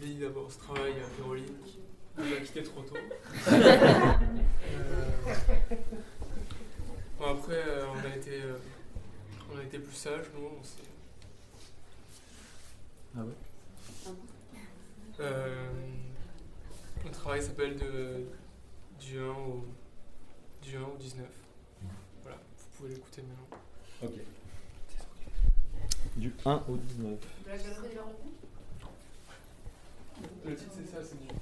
Julie d'abord ce travail à Péroline qui nous a quitté trop tôt. Bon, après on a été plus sages, nous. Ah ouais. Le travail s'appelle du 1 au 19. Voilà, vous pouvez l'écouter maintenant. Ok. Du 1 au 19. De la galerie de la rencontre. Le titre c'est ça, c'est du...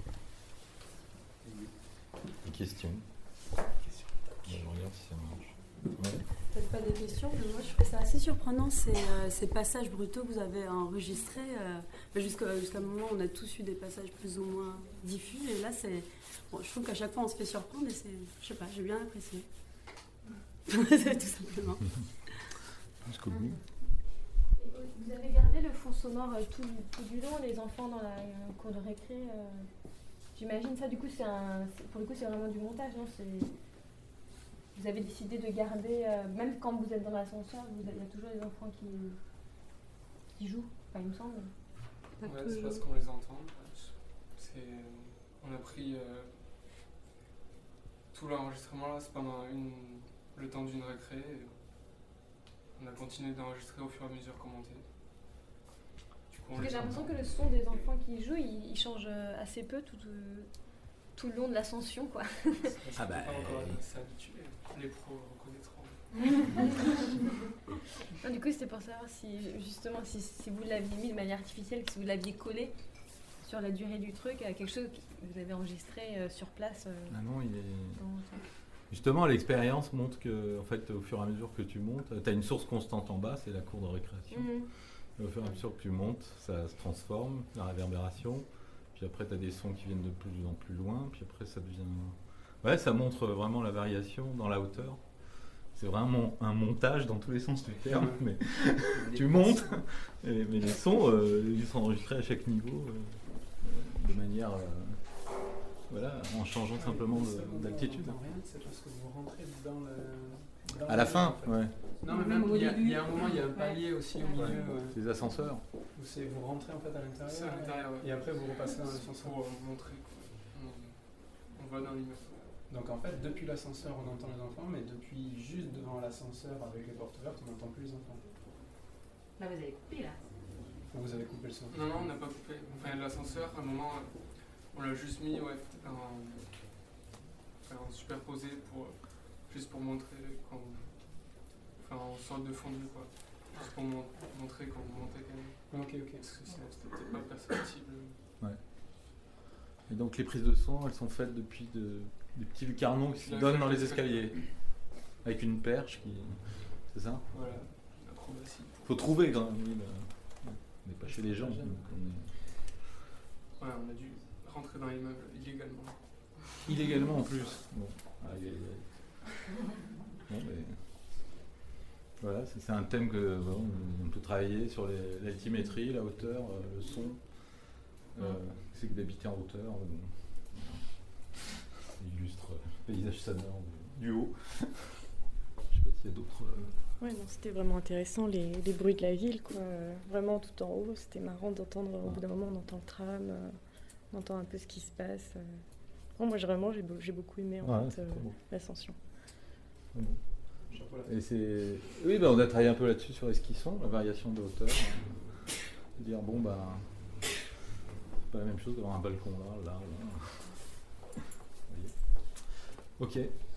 Une question. Je regarde si ça marche. Ouais. Peut-être pas des questions, mais moi je trouve ça assez surprenant ces passages brutaux que vous avez enregistrés. Jusqu'à un moment, on a tous eu des passages plus ou moins diffus, et là c'est. Bon, je trouve qu'à chaque fois on se fait surprendre, et c'est. Je sais pas, j'ai bien apprécié. C'est tout simplement. Jusqu'au bout. Vous avez gardé le fond sonore tout du long, les enfants dans la cour de récré. J'imagine ça, du coup, pour le coup, c'est vraiment du montage, non? Vous avez décidé de garder, même quand vous êtes dans l'ascenseur, il y a toujours des enfants qui jouent, enfin, il me semble. Ouais, c'est parce qu'on les entend. On a pris tout l'enregistrement là, c'est pendant le temps d'une récré. Et on a continué d'enregistrer au fur et à mesure qu'on montait. Parce que j'ai l'impression que le son des enfants qui jouent, il change assez peu tout le long de l'ascension, quoi. Ah bah, c'est habitué. Les pros reconnaîtront. Non, du coup, c'était pour savoir si vous l'aviez mis de manière artificielle, si vous l'aviez collé sur la durée du truc, à quelque chose que vous avez enregistré sur place. Ah non, justement, l'expérience montre que, en fait, au fur et à mesure que tu montes, tu as une source constante en bas, c'est la cour de récréation. Et au fur et à mesure que tu montes, ça se transforme, la réverbération. Puis après, tu as des sons qui viennent de plus en plus loin. Puis après, ça devient... Ouais, ça montre vraiment la variation dans la hauteur. C'est vraiment un montage dans tous les sens du terme. Mais tu montes, mais les sons, ils sont enregistrés à chaque niveau de manière... voilà, en changeant simplement d'altitude. C'est parce que vous rentrez dans le... À la fin, ouais. Non, mais même il y a un moment, il y a un palier aussi au milieu. Ouais. Les ascenseurs. Où vous rentrez en fait à l'intérieur. C'est à l'intérieur, ouais. Et après vous repassez dans l'ascenseur. Pour montrer on va dans l'immeuble. Donc en fait, depuis l'ascenseur, on entend les enfants, mais depuis juste devant l'ascenseur avec les portes ouvertes, on n'entend plus les enfants. Là, vous avez coupé, là. Ou vous avez coupé le son? Non, on n'a pas coupé. Enfin, l'ascenseur, à un moment, on l'a juste mis en superposé juste pour montrer en sorte de fondu, quoi. Juste pour montrer quand vous montez quand même. Ok. Parce que sinon, c'était peut-être pas perceptible. Ouais. Et donc les prises de son, elles sont faites depuis des petits lucarnons qui se donnent dans les escaliers. Avec une perche qui... C'est ça? Voilà, l'acrobatie. Faut trouver quand même. On n'est pas chez les gens. Donc Ouais, on a dû rentrer dans l'immeuble illégalement. Illégalement en plus. Bon, bon mais... Voilà, c'est un thème que on peut travailler sur l'altimétrie, la hauteur, le son. C'est que d'habiter en hauteur. Illustre le paysage sonore du haut. Je sais pas s'il y a d'autres... Ouais, non, c'était vraiment intéressant, les bruits de la ville, quoi. Vraiment tout en haut, c'était marrant d'entendre, au bout d'un moment, on entend le tram, on entend un peu ce qui se passe. Non, moi, j'ai beaucoup aimé l'ascension. Et c'est... Oui, on a travaillé un peu là-dessus sur l'esquisson, la variation de hauteur. Dire, c'est pas la même chose d'avoir un balcon là. Vous voyez. Ok.